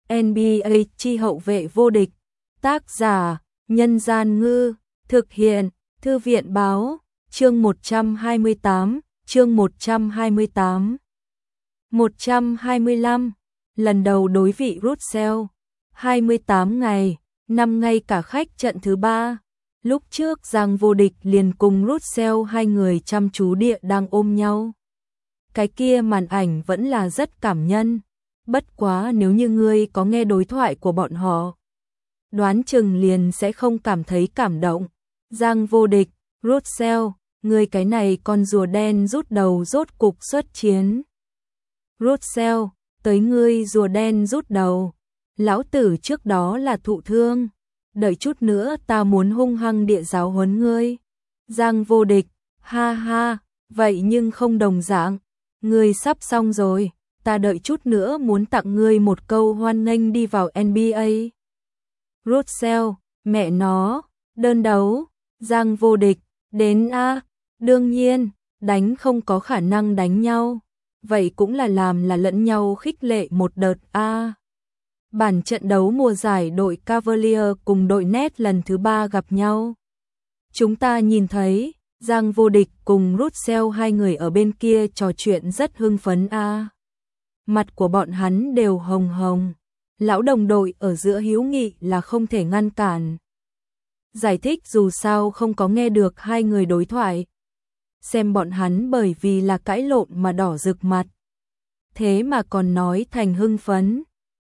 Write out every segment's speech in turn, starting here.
NBA chi hậu vệ vô địch. Tác giả: Nhân Gian Ngư. Thực hiện: Thư viện Báo. Chương 128. Chương 128. 125. Lần đầu đối vị Russell. 28 ngày, 5 ngày cả khách trận thứ 3. Lúc trước Giang Vô Địch liền cùng Russell hai người chăm chú địa đang ôm nhau. Cái kia màn ảnh vẫn là rất cảm nhân. Bất quá nếu như ngươi có nghe đối thoại của bọn họ, đoán chừng liền sẽ không cảm thấy cảm động. Giang Vô Địch: Russell, ngươi cái này con rùa đen rút đầu rốt cục xuất chiến. Russell: tới ngươi rùa đen rút đầu. Lão tử trước đó là thụ thương, đợi chút nữa ta muốn hung hăng địa giáo huấn ngươi. Giang Vô Địch: ha ha, vậy nhưng không đồng dạng. Ngươi sắp xong rồi, ta đợi chút nữa muốn tặng ngươi một câu hoan nghênh đi vào NBA. Russell: mẹ nó, đơn đấu. Giang Vô Địch: đến a, đương nhiên, đánh không có khả năng đánh nhau. Vậy cũng là làm là lẫn nhau khích lệ một đợt a. Bản trận đấu mùa giải đội Cavalier cùng đội Nets lần thứ 3 gặp nhau. Chúng ta nhìn thấy Giang Vô Địch cùng Russell hai người ở bên kia trò chuyện rất hưng phấn a. Mặt của bọn hắn đều hồng hồng. Lão đồng đội ở giữa hữu nghị là không thể ngăn cản. Giải thích dù sao không có nghe được hai người đối thoại. Xem bọn hắn bởi vì là cãi lộn mà đỏ rực mặt. Thế mà còn nói thành hưng phấn.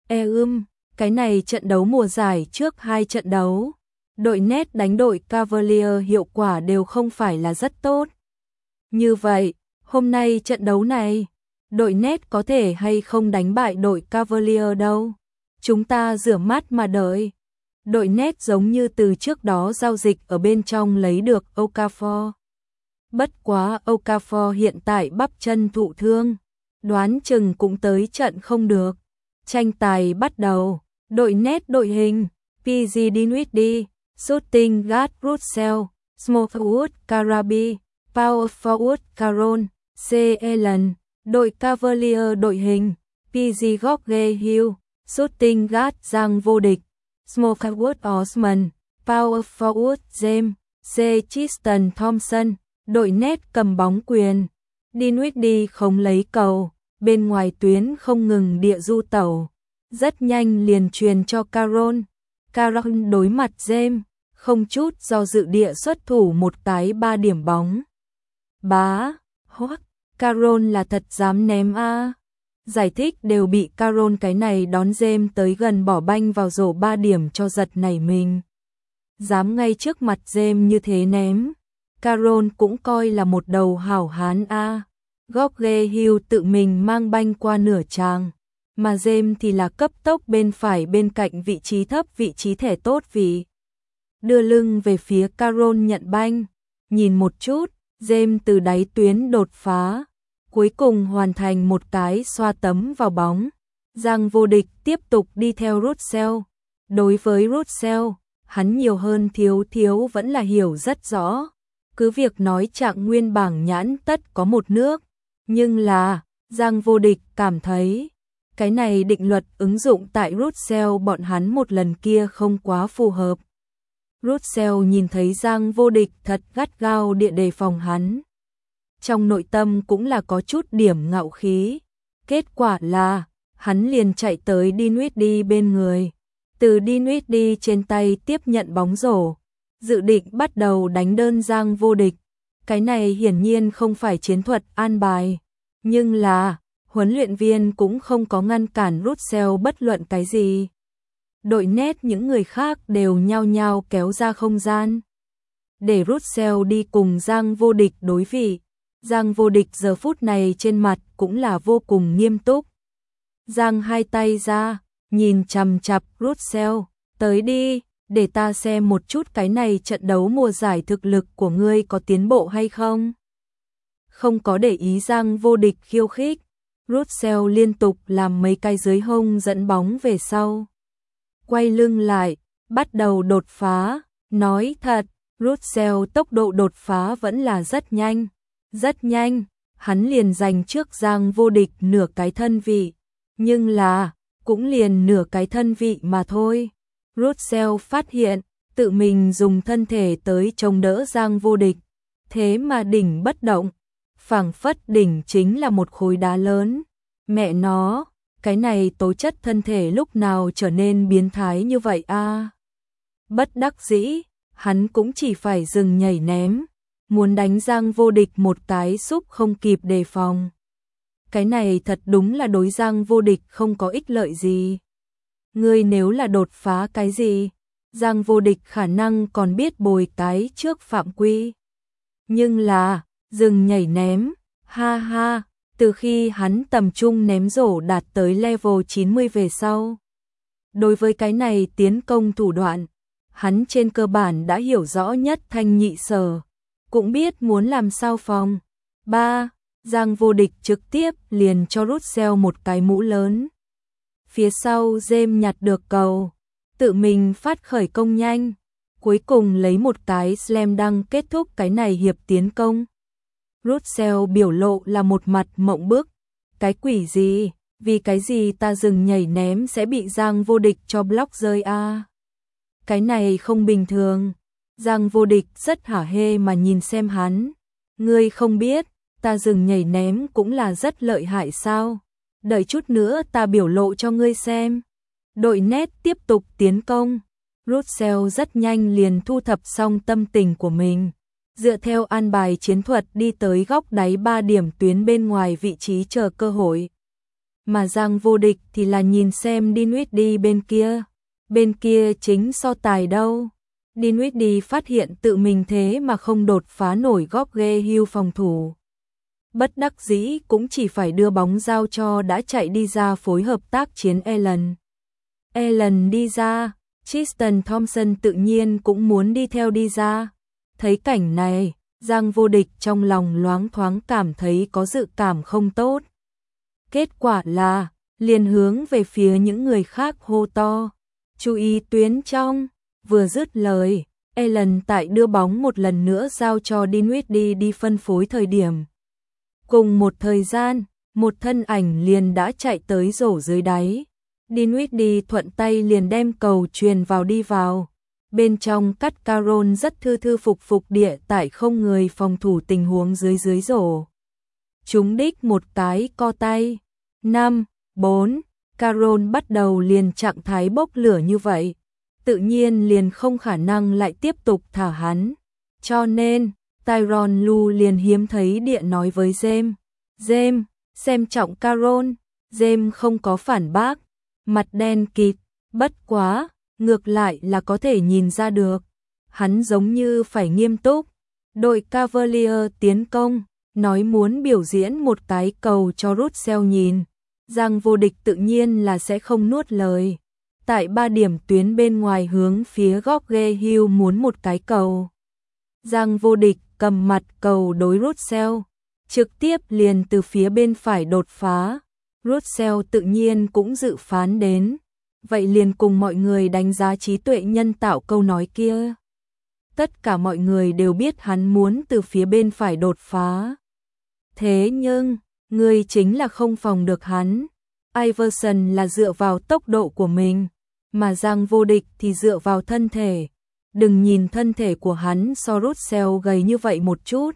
Cái này trận đấu mùa giải trước 2 trận đấu, đội Nets đánh đội Cavalier hiệu quả đều không phải là rất tốt. Như vậy, hôm nay trận đấu này, đội Nets có thể hay không đánh bại đội Cavalier đâu. Chúng ta rửa mắt mà đợi. Đội Nets giống như từ trước đó giao dịch ở bên trong lấy được Okafor. Bất quá Okafor hiện tại bắp chân thụ thương, đoán chừng cũng tới trận không được. Tranh tài bắt đầu. Đội Nets đội hình: PG Dinwiddie, Shooting Guard Russell, Small Forward Karabi, Power Forward Caron, C. Allen. Đội Cavalier đội hình: PG George Hill, Shooting Guard Giang Vô Địch, Small Forward Osman, Power Forward James, C. Tristan Thompson. Đội Nets cầm bóng quyền, Dinwiddie không lấy cầu, bên ngoài tuyến không ngừng địa du tẩu, rất nhanh liền truyền cho Caron. Caron đối mặt James, không chút do dự địa xuất thủ một cái 3 điểm bóng. Bá, hoắc, Caron là thật dám ném a. Giải thích đều bị Caron cái này đón James tới gần bỏ banh vào rổ 3 điểm cho giật nảy mình. Dám ngay trước mặt James như thế ném. Caron cũng coi là một đầu hảo hán a. George Hill tự mình mang banh qua nửa tràng, mà James thì là cấp tốc bên phải bên cạnh vị trí thấp vị trí thẻ tốt vì đưa lưng về phía Caron nhận banh. Nhìn một chút, James từ đáy tuyến đột phá, cuối cùng hoàn thành một cái xoa tấm vào bóng. Giang Vô Địch tiếp tục đi theo Russell. Đối với Russell, hắn nhiều hơn thiếu vẫn là hiểu rất rõ. Cứ việc nói trạng nguyên bảng nhãn tất có một nước, nhưng là Giang Vô Địch cảm thấy cái này định luật ứng dụng tại Russell bọn hắn một lần kia không quá phù hợp. Russell nhìn thấy Giang Vô Địch thật gắt gao địa đề phòng hắn, trong nội tâm cũng là có chút điểm ngạo khí. Kết quả là hắn liền chạy tới Dinwiddie bên người, từ Dinwiddie trên tay tiếp nhận bóng rổ, dự định bắt đầu đánh đơn Giang Vô Địch. Cái này hiển nhiên không phải chiến thuật an bài, nhưng là huấn luyện viên cũng không có ngăn cản Russell bất luận cái gì. Đội Nets những người khác đều nhao nhao kéo ra không gian để Russell đi cùng Giang Vô Địch đối vị. Giang Vô Địch giờ phút này trên mặt cũng là vô cùng nghiêm túc. Giang hai tay ra, nhìn chằm chằm Russell, tới đi, để ta xem một chút cái này trận đấu mùa giải thực lực của ngươi có tiến bộ hay không. Không có để ý Giang Vô Địch khiêu khích, Russell liên tục làm mấy cái dưới hông dẫn bóng về sau. Quay lưng lại, bắt đầu đột phá, nói thật, Russell tốc độ đột phá vẫn là rất nhanh. Rất nhanh, hắn liền giành trước Giang Vô Địch nửa cái thân vị. Nhưng là, cũng liền nửa cái thân vị mà thôi. Russell phát hiện, tự mình dùng thân thể tới chống đỡ Giang Vô Địch, thế mà đỉnh bất động, phảng phất đỉnh chính là một khối đá lớn. Mẹ nó, cái này tố chất thân thể lúc nào trở nên biến thái như vậy a? Bất đắc dĩ, hắn cũng chỉ phải dừng nhảy ném, muốn đánh Giang Vô Địch một cái xúc không kịp đề phòng. Cái này thật đúng là đối Giang Vô Địch không có ích lợi gì. Ngươi nếu là đột phá cái gì, Giang Vô Địch khả năng còn biết bồi cái trước phạm quy. Nhưng là, dừng nhảy ném, ha ha, từ khi hắn tầm trung ném rổ đạt tới level 90 về sau. Đối với cái này tiến công thủ đoạn, hắn trên cơ bản đã hiểu rõ nhất thanh nhị sở, cũng biết muốn làm sao phòng. 3. Giang Vô Địch trực tiếp liền cho Russell một cái mũ lớn. Phía sau James nhặt được cầu, tự mình phát khởi công nhanh, cuối cùng lấy một cái slam dunk kết thúc cái này hiệp tiến công. Russell biểu lộ là một mặt mộng bức, cái quỷ gì, vì cái gì ta dừng nhảy ném sẽ bị Giang Vô Địch cho block rơi a? Cái này không bình thường. Giang Vô Địch rất hả hê mà nhìn xem hắn. Ngươi không biết, ta dừng nhảy ném cũng là rất lợi hại sao? Đợi chút nữa ta biểu lộ cho ngươi xem. Đội nét tiếp tục tiến công. Russell rất nhanh liền thu thập xong tâm tình của mình. Dựa theo an bài chiến thuật đi tới góc đáy 3 điểm tuyến bên ngoài vị trí chờ cơ hội. Mà Giang Vô Địch thì là nhìn xem Dinwiddie bên kia. Bên kia chính so tài đâu. Dinwiddie phát hiện tự mình thế mà không đột phá nổi George Hill phòng thủ. Bất đắc dĩ cũng chỉ phải đưa bóng giao cho đã chạy đi ra phối hợp tác chiến Allen. Allen đi ra, Tristan Thompson tự nhiên cũng muốn đi theo đi ra. Thấy cảnh này, Giang Vô Địch trong lòng loáng thoáng cảm thấy có dự cảm không tốt. Kết quả là, liền hướng về phía những người khác hô to. Chú ý tuyến trong, vừa dứt lời, Allen tại đưa bóng một lần nữa giao cho Dinwiddie đi phân phối thời điểm. Cùng một thời gian, một thân ảnh liền đã chạy tới rổ dưới đáy. Dinwiddie thuận tay liền đem cầu truyền vào đi vào. Bên trong cắt Caron rất thư thư phục địa tại không người phòng thủ tình huống dưới rổ. Trúng đích một cái co tay. 5, 4, Caron bắt đầu liền trạng thái bốc lửa như vậy. Tự nhiên liền không khả năng lại tiếp tục thả hắn. Cho nên, Tyronn Lue liền hiếm thấy địa nói với James. James, xem trọng Caron. James không có phản bác. Mặt đen kịt, bất quá, ngược lại là có thể nhìn ra được. Hắn giống như phải nghiêm túc. Đội Cavalier tiến công, nói muốn biểu diễn một cái cầu cho Russell nhìn. Giang Vô Địch tự nhiên là sẽ không nuốt lời. Tại 3 điểm tuyến bên ngoài hướng phía George Hill muốn một cái cầu. Giang Vô Địch cầm mặt cầu đối Russell, trực tiếp liền từ phía bên phải đột phá. Russell tự nhiên cũng dự phán đến, vậy liền cùng mọi người đánh giá trí tuệ nhân tạo câu nói kia. Tất cả mọi người đều biết hắn muốn từ phía bên phải đột phá. Thế nhưng, người chính là không phòng được hắn. Iverson là dựa vào tốc độ của mình, mà Giang Vô Địch thì dựa vào thân thể. Đừng nhìn thân thể của hắn so Russell gầy như vậy một chút.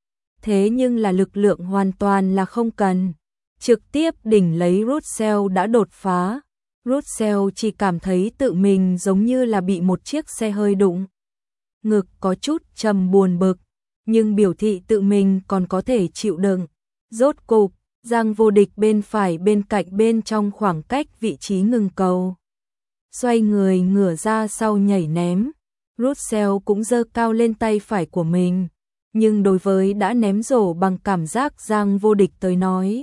Thế nhưng là lực lượng hoàn toàn là không cần. Trực tiếp đỉnh lấy Russell đã đột phá. Russell chỉ cảm thấy tự mình giống như là bị một chiếc xe hơi đụng. Ngực có chút trầm buồn bực, nhưng biểu thị tự mình còn có thể chịu đựng. Rốt cục, Giang Vô Địch bên phải bên cạnh bên trong khoảng cách vị trí ngừng cầu. Xoay người ngửa ra sau nhảy ném. Russell cũng giơ cao lên tay phải của mình. Nhưng đối với đã ném rổ bằng cảm giác Giang Vô Địch tới nói.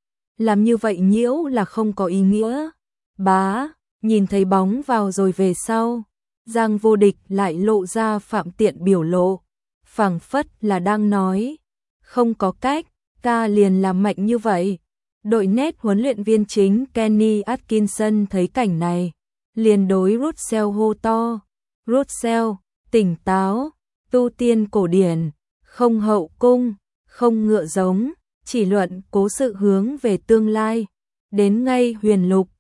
Làm như vậy nhiễu là không có ý nghĩa. Bá, nhìn thấy bóng vào rồi về sau. Giang Vô Địch lại lộ ra phạm tiện biểu lộ. Phảng phất là đang nói. Không có cách, ca liền làm mạnh như vậy. Đội nét huấn luyện viên chính Kenny Atkinson thấy cảnh này. Liền đối Russell hô to. Russell, tỉnh táo, tu tiên cổ điển, không hậu cung, không ngựa giống, chỉ luận cố sự hướng về tương lai. Đến ngay huyền lục,